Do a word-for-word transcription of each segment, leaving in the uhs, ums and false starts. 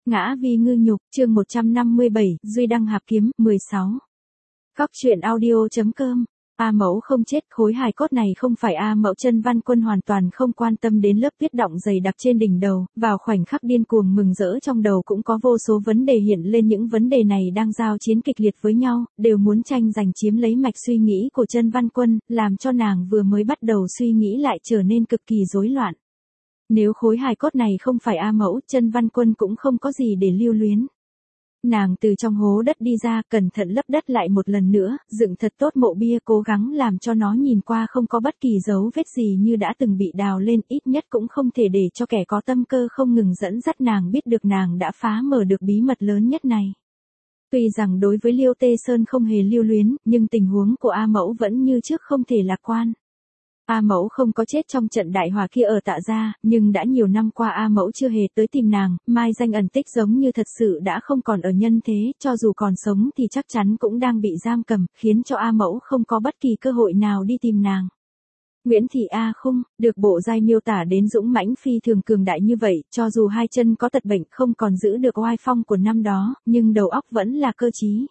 Ngã vì ngư nhục, chương một trăm năm mươi bảy, Duy Đăng Hạp Kiếm, mười sáu. Cóc truyện audio.com. A Mẫu không chết, khối hài cốt này không phải A Mẫu. Chân Văn Quân hoàn toàn không quan tâm đến lớp tuyết đọng dày đặc trên đỉnh đầu, vào khoảnh khắc điên cuồng mừng rỡ trong đầu cũng có vô số vấn đề hiện lên. Những vấn đề này đang giao chiến kịch liệt với nhau, đều muốn tranh giành chiếm lấy mạch suy nghĩ của Chân Văn Quân, làm cho nàng vừa mới bắt đầu suy nghĩ lại trở nên cực kỳ rối loạn. Nếu khối hài cốt này không phải A Mẫu, Chân Văn Quân cũng không có gì để lưu luyến. Nàng từ trong hố đất đi ra, cẩn thận lấp đất lại một lần nữa, dựng thật tốt mộ bia, cố gắng làm cho nó nhìn qua không có bất kỳ dấu vết gì như đã từng bị đào lên, ít nhất cũng không thể để cho kẻ có tâm cơ không ngừng dẫn dắt nàng biết được nàng đã phá mở được bí mật lớn nhất này. Tuy rằng đối với Liêu Tê Sơn không hề lưu luyến, nhưng tình huống của A Mẫu vẫn như trước không thể lạc quan. A Mẫu không có chết trong trận đại hỏa kia ở Tạ Gia, nhưng đã nhiều năm qua A Mẫu chưa hề tới tìm nàng, mai danh ẩn tích giống như thật sự đã không còn ở nhân thế, cho dù còn sống thì chắc chắn cũng đang bị giam cầm, khiến cho A Mẫu không có bất kỳ cơ hội nào đi tìm nàng. Nguyễn Thị A Khung, được bộ giai miêu tả đến dũng mãnh phi thường cường đại như vậy, cho dù hai chân có tật bệnh không còn giữ được oai phong của năm đó, nhưng đầu óc vẫn là cơ trí.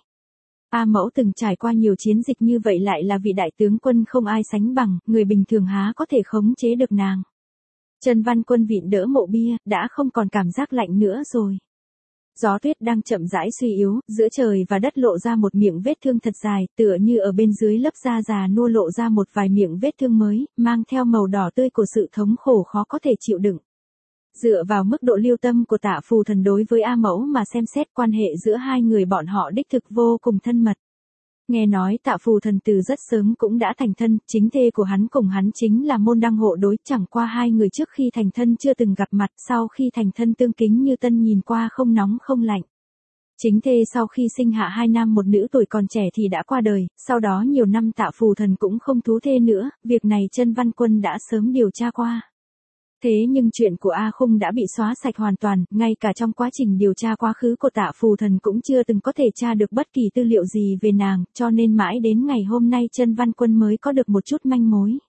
A Mẫu từng trải qua nhiều chiến dịch như vậy, lại là vị đại tướng quân không ai sánh bằng, người bình thường há có thể khống chế được nàng. Chân Văn Quân vịn đỡ mộ bia, đã không còn cảm giác lạnh nữa rồi. Gió tuyết đang chậm rãi suy yếu, giữa trời và đất lộ ra một miệng vết thương thật dài, tựa như ở bên dưới lớp da già nua lộ ra một vài miệng vết thương mới, mang theo màu đỏ tươi của sự thống khổ khó có thể chịu đựng. Dựa vào mức độ lưu tâm của Tạ Phù Thần đối với A Mẫu mà xem xét, quan hệ giữa hai người bọn họ đích thực vô cùng thân mật. Nghe nói Tạ Phù Thần từ rất sớm cũng đã thành thân, chính thê của hắn cùng hắn chính là môn đăng hộ đối, chẳng qua hai người trước khi thành thân chưa từng gặp mặt, sau khi thành thân tương kính như tân, nhìn qua không nóng không lạnh. Chính thê sau khi sinh hạ hai nam một nữ tuổi còn trẻ thì đã qua đời, sau đó nhiều năm Tạ Phù Thần cũng không thú thê nữa, việc này Chân Văn Quân đã sớm điều tra qua. Thế nhưng chuyện của A Khung đã bị xóa sạch hoàn toàn, ngay cả trong quá trình điều tra quá khứ của Tạ Phù Thần cũng chưa từng có thể tra được bất kỳ tư liệu gì về nàng, cho nên mãi đến ngày hôm nay Chân Văn Quân mới có được một chút manh mối.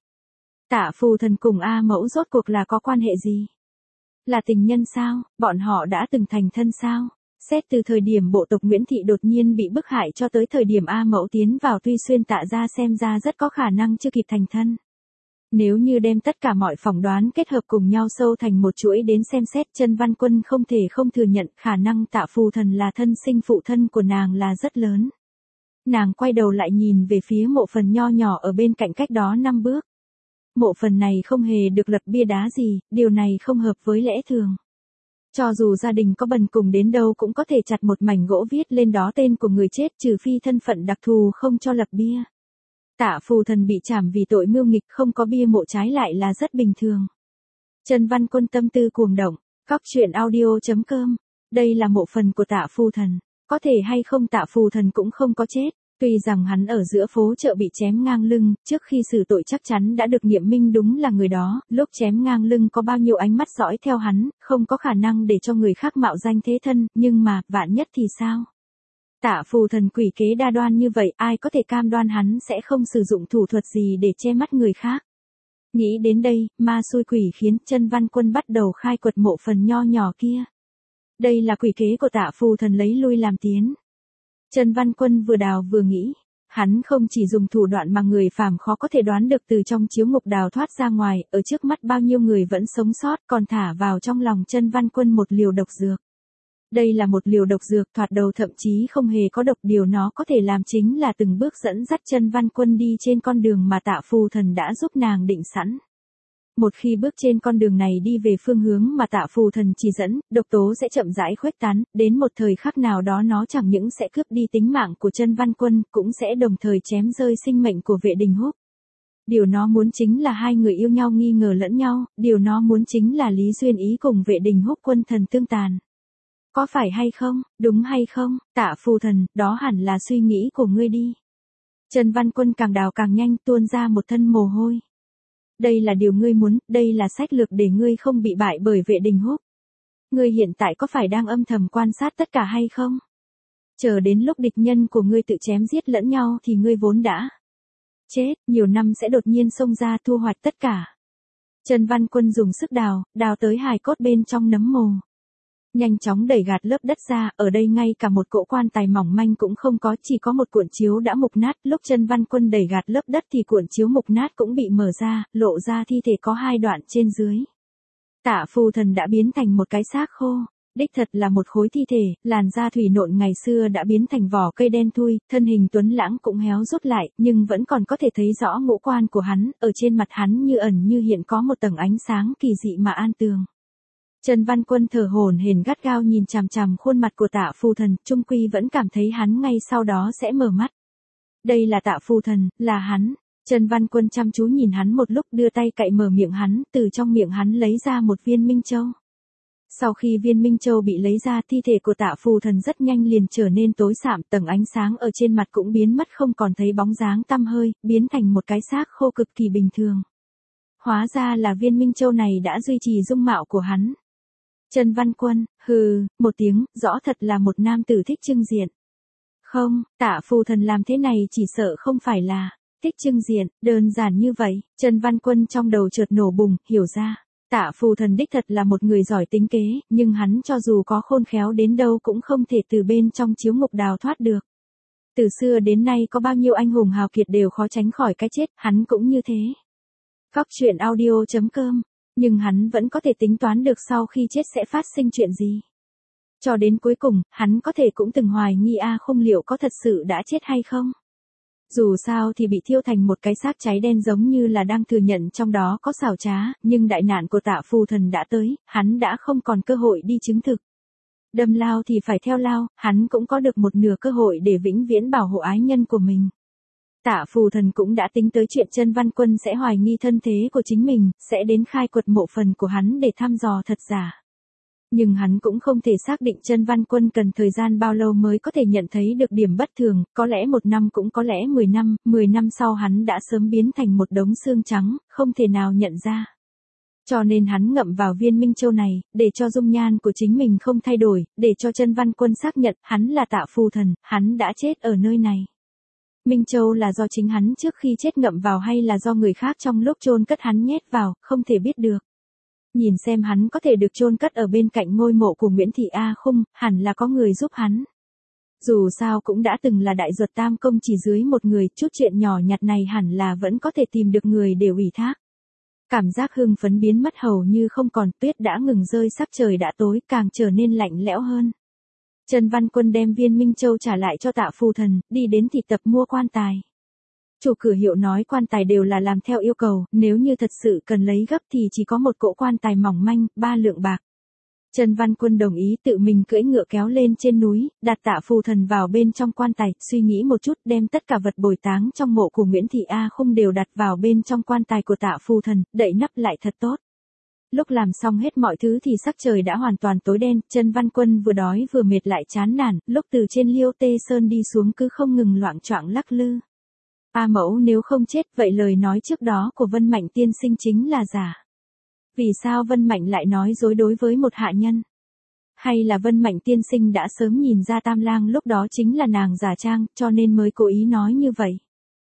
Tạ Phù Thần cùng A Mẫu rốt cuộc là có quan hệ gì? Là tình nhân sao? Bọn họ đã từng thành thân sao? Xét từ thời điểm bộ tộc Nguyễn Thị đột nhiên bị bức hại cho tới thời điểm A Mẫu tiến vào Tuy Xuyên Tạ Gia, xem ra rất có khả năng chưa kịp thành thân. Nếu như đem tất cả mọi phỏng đoán kết hợp cùng nhau sâu thành một chuỗi đến xem xét, Chân Văn Quân không thể không thừa nhận khả năng Tạ Phù Thần là thân sinh phụ thân của nàng là rất lớn. Nàng quay đầu lại nhìn về phía mộ phần nho nhỏ ở bên cạnh cách đó năm bước. Mộ phần này không hề được lập bia đá gì, điều này không hợp với lẽ thường. Cho dù gia đình có bần cùng đến đâu cũng có thể chặt một mảnh gỗ viết lên đó tên của người chết, trừ phi thân phận đặc thù không cho lập bia. Tạ Phù Thần bị trảm vì tội mưu nghịch, không có bia mộ trái lại là rất bình thường. Chân Văn Quân tâm tư cuồng động, cóc truyện audio.com. Đây là mộ phần của Tạ Phù Thần, có thể hay không Tạ Phù Thần cũng không có chết, tuy rằng hắn ở giữa phố chợ bị chém ngang lưng, trước khi xử tội chắc chắn đã được nghiệm minh đúng là người đó, lúc chém ngang lưng có bao nhiêu ánh mắt dõi theo hắn, không có khả năng để cho người khác mạo danh thế thân, nhưng mà, vạn nhất thì sao? Tạ Phù Thần quỷ kế đa đoan như vậy, ai có thể cam đoan hắn sẽ không sử dụng thủ thuật gì để che mắt người khác. Nghĩ đến đây, ma xui quỷ khiến, Chân Văn Quân bắt đầu khai quật mộ phần nho nhỏ kia. Đây là quỷ kế của Tạ Phù Thần lấy lui làm tiến. Chân Văn Quân vừa đào vừa nghĩ, hắn không chỉ dùng thủ đoạn mà người phàm khó có thể đoán được, từ trong chiếu ngục đào thoát ra ngoài, ở trước mắt bao nhiêu người vẫn sống sót, còn thả vào trong lòng Chân Văn Quân một liều độc dược. Đây là một liều độc dược, thoạt đầu thậm chí không hề có độc, điều nó có thể làm chính là từng bước dẫn dắt Chân Văn Quân đi trên con đường mà Tạ Phù Thần đã giúp nàng định sẵn. Một khi bước trên con đường này đi về phương hướng mà Tạ Phù Thần chỉ dẫn, độc tố sẽ chậm rãi khuếch tán, đến một thời khắc nào đó nó chẳng những sẽ cướp đi tính mạng của Chân Văn Quân, cũng sẽ đồng thời chém rơi sinh mệnh của Vệ Đình Húc. Điều nó muốn chính là hai người yêu nhau nghi ngờ lẫn nhau, điều nó muốn chính là Lý Duyên Ý cùng Vệ Đình Húc quân thần tương tàn. Có phải hay không, đúng hay không, Tạ Phù Thần, đó hẳn là suy nghĩ của ngươi đi. Chân Văn Quân càng đào càng nhanh, tuôn ra một thân mồ hôi. Đây là điều ngươi muốn, đây là sách lược để ngươi không bị bại bởi Vệ Đình Húc. Ngươi hiện tại có phải đang âm thầm quan sát tất cả hay không? Chờ đến lúc địch nhân của ngươi tự chém giết lẫn nhau thì ngươi vốn đã chết, nhiều năm sẽ đột nhiên xông ra thu hoạch tất cả. Chân Văn Quân dùng sức đào, đào tới hài cốt bên trong nấm mồ. Nhanh chóng đẩy gạt lớp đất ra, ở đây ngay cả một cỗ quan tài mỏng manh cũng không có, chỉ có một cuộn chiếu đã mục nát, lúc Chân Văn Quân đẩy gạt lớp đất thì cuộn chiếu mục nát cũng bị mở ra, lộ ra thi thể có hai đoạn trên dưới. Tạ Phù Thần đã biến thành một cái xác khô, đích thật là một khối thi thể, làn da thủy nộn ngày xưa đã biến thành vỏ cây đen thui, thân hình tuấn lãng cũng héo rút lại, nhưng vẫn còn có thể thấy rõ ngũ quan của hắn, ở trên mặt hắn như ẩn như hiện có một tầng ánh sáng kỳ dị mà an tường. Chân Văn Quân thở hổn hển gắt gao nhìn chằm chằm khuôn mặt của Tạ Phù Thần, trung quy vẫn cảm thấy hắn ngay sau đó sẽ mở mắt. Đây là Tạ Phù Thần, là hắn. Chân Văn Quân chăm chú nhìn hắn một lúc, đưa tay cạy mở miệng hắn, từ trong miệng hắn lấy ra một viên minh châu. Sau khi viên minh châu bị lấy ra, thi thể của Tạ Phù Thần rất nhanh liền trở nên tối sạm, tầng ánh sáng ở trên mặt cũng biến mất, không còn thấy bóng dáng tăm hơi, biến thành một cái xác khô cực kỳ bình thường. Hóa ra là viên minh châu này đã duy trì dung mạo của hắn. Chân Văn Quân, hừ, một tiếng, rõ thật là một nam tử thích trưng diện. Không, Tạ Phù Thần làm thế này chỉ sợ không phải là thích trưng diện, đơn giản như vậy. Chân Văn Quân trong đầu chợt nổ bùng, hiểu ra. Tạ Phù Thần đích thật là một người giỏi tính kế, nhưng hắn cho dù có khôn khéo đến đâu cũng không thể từ bên trong chiếu ngục đào thoát được. Từ xưa đến nay có bao nhiêu anh hùng hào kiệt đều khó tránh khỏi cái chết, hắn cũng như thế. Góc truyện audio chấm com. Nhưng hắn vẫn có thể tính toán được sau khi chết sẽ phát sinh chuyện gì. Cho đến cuối cùng, hắn có thể cũng từng hoài nghi A Khung liệu có thật sự đã chết hay không. Dù sao thì bị thiêu thành một cái xác cháy đen giống như là đang thừa nhận trong đó có xảo trá, nhưng đại nạn của Tạ Phù Thần đã tới, hắn đã không còn cơ hội đi chứng thực. Đâm lao thì phải theo lao, hắn cũng có được một nửa cơ hội để vĩnh viễn bảo hộ ái nhân của mình. Tạ Phù Thần cũng đã tính tới chuyện Chân Văn Quân sẽ hoài nghi thân thế của chính mình, sẽ đến khai quật mộ phần của hắn để thăm dò thật giả. Nhưng hắn cũng không thể xác định Chân Văn Quân cần thời gian bao lâu mới có thể nhận thấy được điểm bất thường, có lẽ một năm cũng có lẽ mười năm, mười năm sau hắn đã sớm biến thành một đống xương trắng, không thể nào nhận ra. Cho nên hắn ngậm vào viên minh châu này, để cho dung nhan của chính mình không thay đổi, để cho Chân Văn Quân xác nhận hắn là Tạ Phù Thần, hắn đã chết ở nơi này. Minh Châu là do chính hắn trước khi chết ngậm vào hay là do người khác trong lúc chôn cất hắn nhét vào, không thể biết được. Nhìn xem hắn có thể được chôn cất ở bên cạnh ngôi mộ của Nguyễn Thị A Khung, hẳn là có người giúp hắn. Dù sao cũng đã từng là đại duật tam công chỉ dưới một người, chút chuyện nhỏ nhặt này hẳn là vẫn có thể tìm được người để ủy thác. Cảm giác hưng phấn biến mất hầu như không còn, tuyết đã ngừng rơi, sắc trời đã tối, càng trở nên lạnh lẽo hơn. Chân Văn Quân đem viên minh châu trả lại cho Tạ Phù Thần, đi đến thị tập mua quan tài. Chủ cửa hiệu nói quan tài đều là làm theo yêu cầu, nếu như thật sự cần lấy gấp thì chỉ có một cỗ quan tài mỏng manh, ba lượng bạc. Chân Văn Quân đồng ý tự mình cưỡi ngựa kéo lên trên núi, đặt Tạ Phù Thần vào bên trong quan tài, suy nghĩ một chút đem tất cả vật bồi táng trong mộ của Nguyễn Thị A Khung đều đặt vào bên trong quan tài của Tạ Phù Thần, đậy nắp lại thật tốt. Lúc làm xong hết mọi thứ thì sắc trời đã hoàn toàn tối đen, Chân Văn Quân vừa đói vừa mệt lại chán nản, lúc từ trên Liêu Tê Sơn đi xuống cứ không ngừng loạng choạng lắc lư. A Mẫu nếu không chết vậy lời nói trước đó của Vân Mạnh tiên sinh chính là giả. Vì sao Vân Mạnh lại nói dối đối với một hạ nhân? Hay là Vân Mạnh tiên sinh đã sớm nhìn ra Tam Lang lúc đó chính là nàng giả trang, cho nên mới cố ý nói như vậy?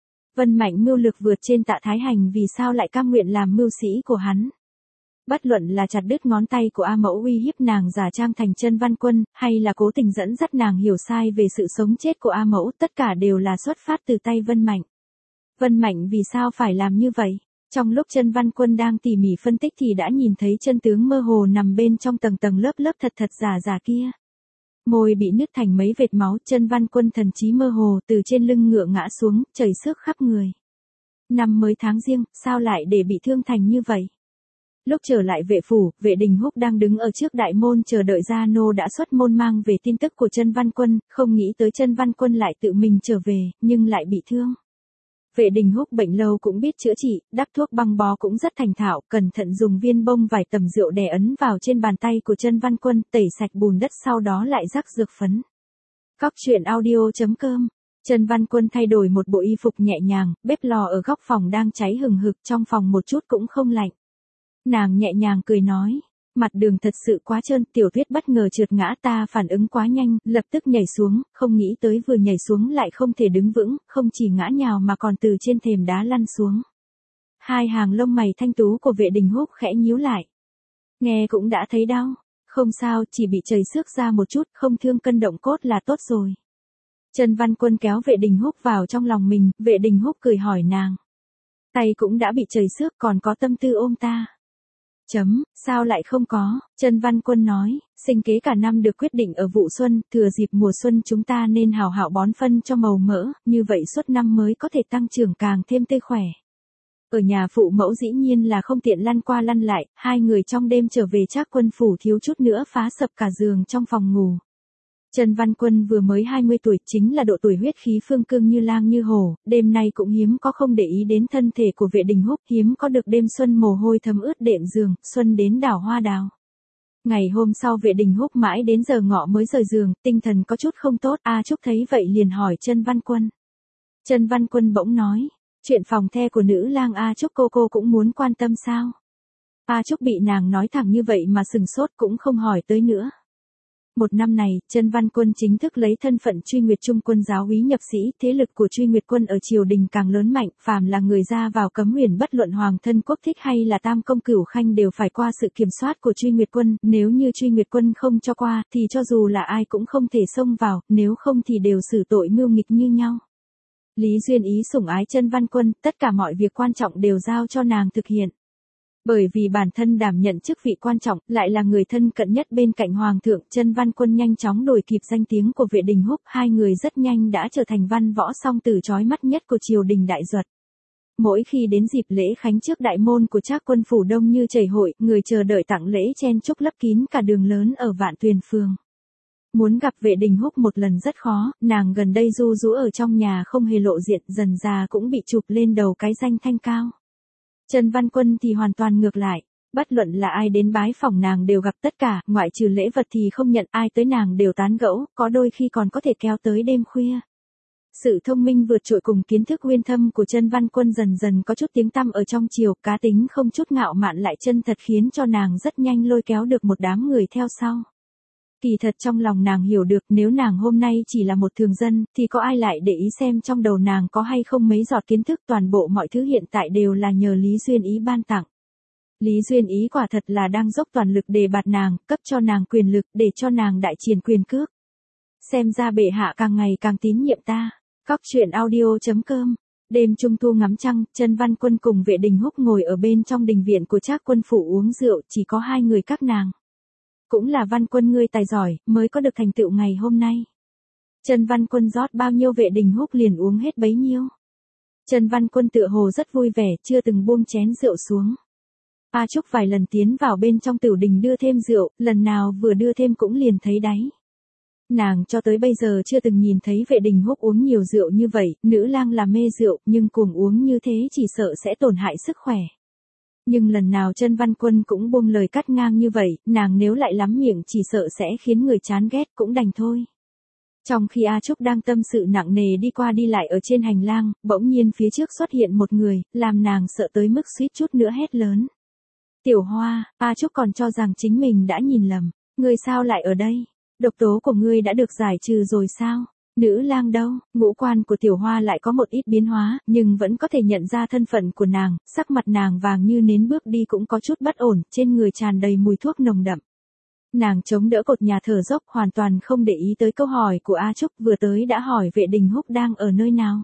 Vân Mạnh mưu lược vượt trên Tạ Thái Hành, vì sao lại cam nguyện làm mưu sĩ của hắn? Bất luận là chặt đứt ngón tay của A Mẫu uy hiếp nàng giả trang thành Chân Văn Quân, hay là cố tình dẫn dắt nàng hiểu sai về sự sống chết của A Mẫu, tất cả đều là xuất phát từ tay Vân Mạnh. Vân Mạnh vì sao phải làm như vậy? Trong lúc Chân Văn Quân đang tỉ mỉ phân tích thì đã nhìn thấy chân tướng mơ hồ nằm bên trong tầng tầng lớp lớp thật thật giả giả kia. Môi bị nứt thành mấy vệt máu, Chân Văn Quân thần trí mơ hồ từ trên lưng ngựa ngã xuống, chảy xước khắp người. Năm mới tháng Giêng, sao lại để bị thương thành như vậy? Lúc trở lại vệ phủ, Vệ Đình Húc đang đứng ở trước đại môn chờ đợi gia nô đã xuất môn mang về tin tức của Chân Văn Quân, không nghĩ tới Chân Văn Quân lại tự mình trở về, nhưng lại bị thương. Vệ Đình Húc bệnh lâu cũng biết chữa trị, đắp thuốc băng bó cũng rất thành thạo, cẩn thận dùng viên bông vài tầm rượu đè ấn vào trên bàn tay của Chân Văn Quân, tẩy sạch bùn đất sau đó lại rắc dược phấn. Góc truyện audio chấm com. Chân Văn Quân thay đổi một bộ y phục nhẹ nhàng, bếp lò ở góc phòng đang cháy hừng hực, trong phòng một chút cũng không lạnh. Nàng nhẹ nhàng cười nói, mặt đường thật sự quá trơn, Tiểu Tuyết bất ngờ trượt ngã, ta phản ứng quá nhanh, lập tức nhảy xuống, không nghĩ tới vừa nhảy xuống lại không thể đứng vững, không chỉ ngã nhào mà còn từ trên thềm đá lăn xuống. Hai hàng lông mày thanh tú của Vệ Đình Húc khẽ nhíu lại. Nghe cũng đã thấy đau, Không sao, chỉ bị chảy xước ra một chút, không thương cân động cốt là tốt rồi. Trần Văn Quân kéo Vệ Đình Húc vào trong lòng mình, Vệ Đình Húc cười hỏi nàng. Tay cũng đã bị chảy xước còn có tâm tư ôm ta. Chấm, sao lại không có, Trần Văn Quân nói, sinh kế cả năm được quyết định ở vụ xuân, thừa dịp mùa xuân chúng ta nên hào hảo bón phân cho màu mỡ, như vậy suốt năm mới có thể tăng trưởng càng thêm tươi khỏe. Ở nhà phụ mẫu dĩ nhiên là không tiện lăn qua lăn lại, hai người trong đêm trở về Trác Quân phủ thiếu chút nữa phá sập cả giường trong phòng ngủ. Trần Văn Quân vừa mới hai mươi tuổi, chính là độ tuổi huyết khí phương cương như lang như hổ, đêm nay cũng hiếm có không để ý đến thân thể của Vệ Đình Húc, hiếm có được đêm xuân mồ hôi thấm ướt đệm giường, xuân đến đào hoa đào. Ngày hôm sau Vệ Đình Húc mãi đến giờ ngọ mới rời giường, tinh thần có chút không tốt, A Trúc thấy vậy liền hỏi Trần Văn Quân. Trần Văn Quân bỗng nói, chuyện phòng the của nữ lang A Trúc cô cô cũng muốn quan tâm sao? A Trúc bị nàng nói thẳng như vậy mà sừng sốt cũng không hỏi tới nữa. Một năm này, Trần Văn Quân chính thức lấy thân phận Truy Nguyệt Trung quân giáo úy nhập sĩ, thế lực của Truy Nguyệt quân ở triều đình càng lớn mạnh, phàm là người ra vào cấm huyền bất luận hoàng thân quốc thích hay là tam công cửu khanh đều phải qua sự kiểm soát của Truy Nguyệt quân, nếu như Truy Nguyệt quân không cho qua, thì cho dù là ai cũng không thể xông vào, nếu không thì đều xử tội mưu nghịch như nhau. Lý Duyên Ý sủng ái Trần Văn Quân, tất cả mọi việc quan trọng đều giao cho nàng thực hiện. Bởi vì bản thân đảm nhận chức vị quan trọng, lại là người thân cận nhất bên cạnh Hoàng thượng, Trần Văn Quân nhanh chóng đuổi kịp danh tiếng của Vệ Đình Húc, hai người rất nhanh đã trở thành văn võ song tử chói mắt nhất của triều đình đại duật. Mỗi khi đến dịp lễ khánh trước đại môn của Trác Quân phủ đông như chảy hội, người chờ đợi tặng lễ chen chúc lấp kín cả đường lớn ở Vạn Tuyền phường. Muốn gặp Vệ Đình Húc một lần rất khó, nàng gần đây ru rú ở trong nhà không hề lộ diện, dần già cũng bị chụp lên đầu cái danh thanh cao. Trần Văn Quân thì hoàn toàn ngược lại, bất luận là ai đến bái phỏng nàng đều gặp tất cả, ngoại trừ lễ vật thì không nhận, ai tới nàng đều tán gẫu, có đôi khi còn có thể kéo tới đêm khuya. Sự thông minh vượt trội cùng kiến thức uyên thâm của Trần Văn Quân dần dần có chút tiếng tăm ở trong triều, cá tính không chút ngạo mạn lại chân thật khiến cho nàng rất nhanh lôi kéo được một đám người theo sau. Kỳ thật trong lòng nàng hiểu được nếu nàng hôm nay chỉ là một thường dân, thì có ai lại để ý xem trong đầu nàng có hay không mấy giọt kiến thức, toàn bộ mọi thứ hiện tại đều là nhờ Lý Duyên Ý ban tặng. Lý Duyên Ý quả thật là đang dốc toàn lực đề bạt nàng, cấp cho nàng quyền lực để cho nàng đại triển quyền cước. Xem ra bệ hạ càng ngày càng tín nhiệm ta. Cóc truyện audio chấm com. Đêm trung thu ngắm trăng, Trần Văn Quân cùng Vệ Đình Húc ngồi ở bên trong đình viện của Trác Quân phủ uống rượu, chỉ có hai người các nàng. Cũng là Văn Quân ngươi tài giỏi, mới có được thành tựu ngày hôm nay. Trần Văn Quân rót bao nhiêu Vệ Đình Húc liền uống hết bấy nhiêu. Trần Văn Quân tựa hồ rất vui vẻ, chưa từng buông chén rượu xuống. A Trúc vài lần tiến vào bên trong tửu đình đưa thêm rượu, lần nào vừa đưa thêm cũng liền thấy đáy. Nàng cho tới bây giờ chưa từng nhìn thấy Vệ Đình Húc uống nhiều rượu như vậy, nữ lang là mê rượu, nhưng cuồng uống như thế chỉ sợ sẽ tổn hại sức khỏe. Nhưng lần nào Trần Văn Quân cũng buông lời cắt ngang như vậy, nàng nếu lại lắm miệng chỉ sợ sẽ khiến người chán ghét, cũng đành thôi. Trong khi A Trúc đang tâm sự nặng nề đi qua đi lại ở trên hành lang, bỗng nhiên phía trước xuất hiện một người, làm nàng sợ tới mức suýt chút nữa hét lớn. Tiểu Hoa, A Trúc còn cho rằng chính mình đã nhìn lầm, ngươi sao lại ở đây? Độc tố của ngươi đã được giải trừ rồi sao? Nữ lang đâu? Ngũ quan của Tiểu Hoa lại có một ít biến hóa, nhưng vẫn có thể nhận ra thân phận của nàng, sắc mặt nàng vàng như nến, bước đi cũng có chút bất ổn, trên người tràn đầy mùi thuốc nồng đậm. Nàng chống đỡ cột nhà thở dốc, hoàn toàn không để ý tới câu hỏi của A Trúc, vừa tới đã hỏi Vệ Đình Húc đang ở nơi nào.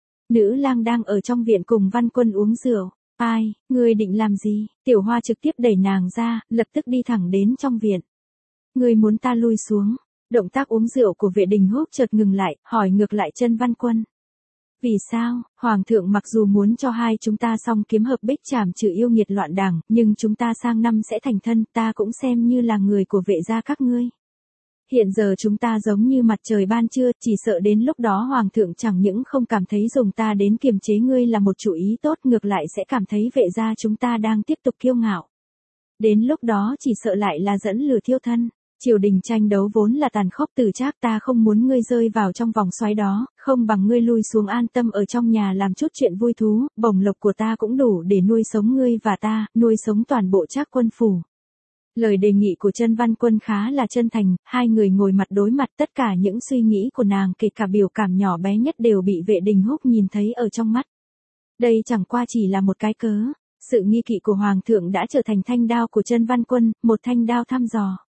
Nữ lang đang ở trong viện cùng Văn Quân uống rượu. Ai, ngươi định làm gì? Tiểu Hoa trực tiếp đẩy nàng ra, lập tức đi thẳng đến trong viện. Ngươi muốn ta lui xuống? Động tác uống rượu của Vệ Đình Húc chợt ngừng lại, hỏi ngược lại Trần Văn Quân. Vì sao? Hoàng thượng mặc dù muốn cho hai chúng ta song kiếm hợp bích trảm trừ yêu nghiệt loạn đảng, nhưng chúng ta sang năm sẽ thành thân, ta cũng xem như là người của Vệ gia các ngươi. Hiện giờ chúng ta giống như mặt trời ban trưa, chỉ sợ đến lúc đó Hoàng thượng chẳng những không cảm thấy dùng ta đến kiềm chế ngươi là một chủ ý tốt, ngược lại sẽ cảm thấy Vệ gia chúng ta đang tiếp tục kiêu ngạo. Đến lúc đó chỉ sợ lại là dẫn lửa thiêu thân. Triều đình tranh đấu vốn là tàn khốc từ Trác, ta không muốn ngươi rơi vào trong vòng xoáy đó, không bằng ngươi lui xuống an tâm ở trong nhà làm chút chuyện vui thú, bổng lộc của ta cũng đủ để nuôi sống ngươi và ta, nuôi sống toàn bộ Trác Quân phủ. Lời đề nghị của Trần Văn Quân khá là chân thành, hai người ngồi mặt đối mặt, tất cả những suy nghĩ của nàng kể cả biểu cảm nhỏ bé nhất đều bị Vệ Đình Húc nhìn thấy ở trong mắt. Đây chẳng qua chỉ là một cái cớ, sự nghi kỵ của Hoàng thượng đã trở thành thanh đao của Trần Văn Quân, một thanh đao thăm dò.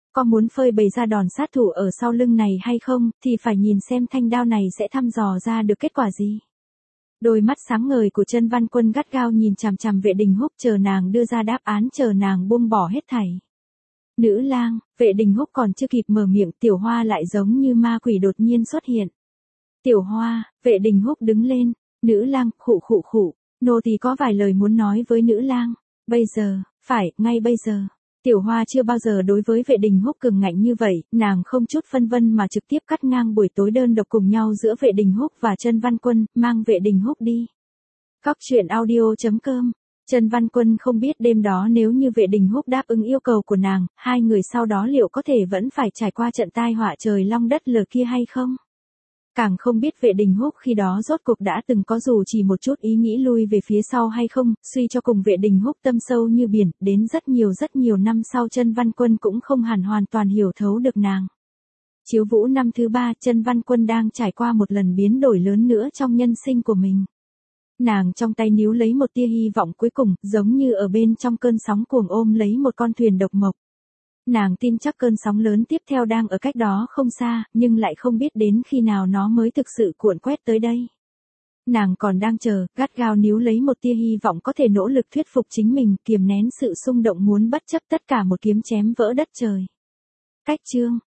Có muốn phơi bày ra đòn sát thủ ở sau lưng này hay không, thì phải nhìn xem thanh đao này sẽ thăm dò ra được kết quả gì. Đôi mắt sáng ngời của Chân Văn Quân gắt gao nhìn chằm chằm Vệ Đình Húc, chờ nàng đưa ra đáp án, chờ nàng buông bỏ hết thảy. Nữ lang, Vệ Đình Húc còn chưa kịp mở miệng, Tiểu Hoa lại giống như ma quỷ đột nhiên xuất hiện. Tiểu Hoa, Vệ Đình Húc đứng lên, nữ lang, khụ khụ khụ, nô tỳ có vài lời muốn nói với nữ lang, bây giờ, phải, ngay bây giờ. Tiểu Hoa chưa bao giờ đối với Vệ Đình Húc cường ngạnh như vậy, nàng không chút phân vân mà trực tiếp cắt ngang buổi tối đơn độc cùng nhau giữa Vệ Đình Húc và Chân Văn Quân, mang Vệ Đình Húc đi. Cóc truyện audio chấm com. Chân Văn Quân không biết đêm đó nếu như Vệ Đình Húc đáp ứng yêu cầu của nàng, hai người sau đó liệu có thể vẫn phải trải qua trận tai họa trời long đất lở kia hay không? Càng không biết Vệ Đình Húc khi đó rốt cuộc đã từng có dù chỉ một chút ý nghĩ lui về phía sau hay không, suy cho cùng Vệ Đình Húc tâm sâu như biển, đến rất nhiều rất nhiều năm sau Chân Văn Quân cũng không hẳn hoàn toàn hiểu thấu được nàng. Chiếu Vũ năm thứ ba, Chân Văn Quân đang trải qua một lần biến đổi lớn nữa trong nhân sinh của mình. Nàng trong tay níu lấy một tia hy vọng cuối cùng, giống như ở bên trong cơn sóng cuồng ôm lấy một con thuyền độc mộc. Nàng tin chắc cơn sóng lớn tiếp theo đang ở cách đó không xa, nhưng lại không biết đến khi nào nó mới thực sự cuộn quét tới đây. Nàng còn đang chờ, gắt gao níu lấy một tia hy vọng có thể nỗ lực thuyết phục chính mình, kiềm nén sự xung động muốn bất chấp tất cả một kiếm chém vỡ đất trời. Cách chương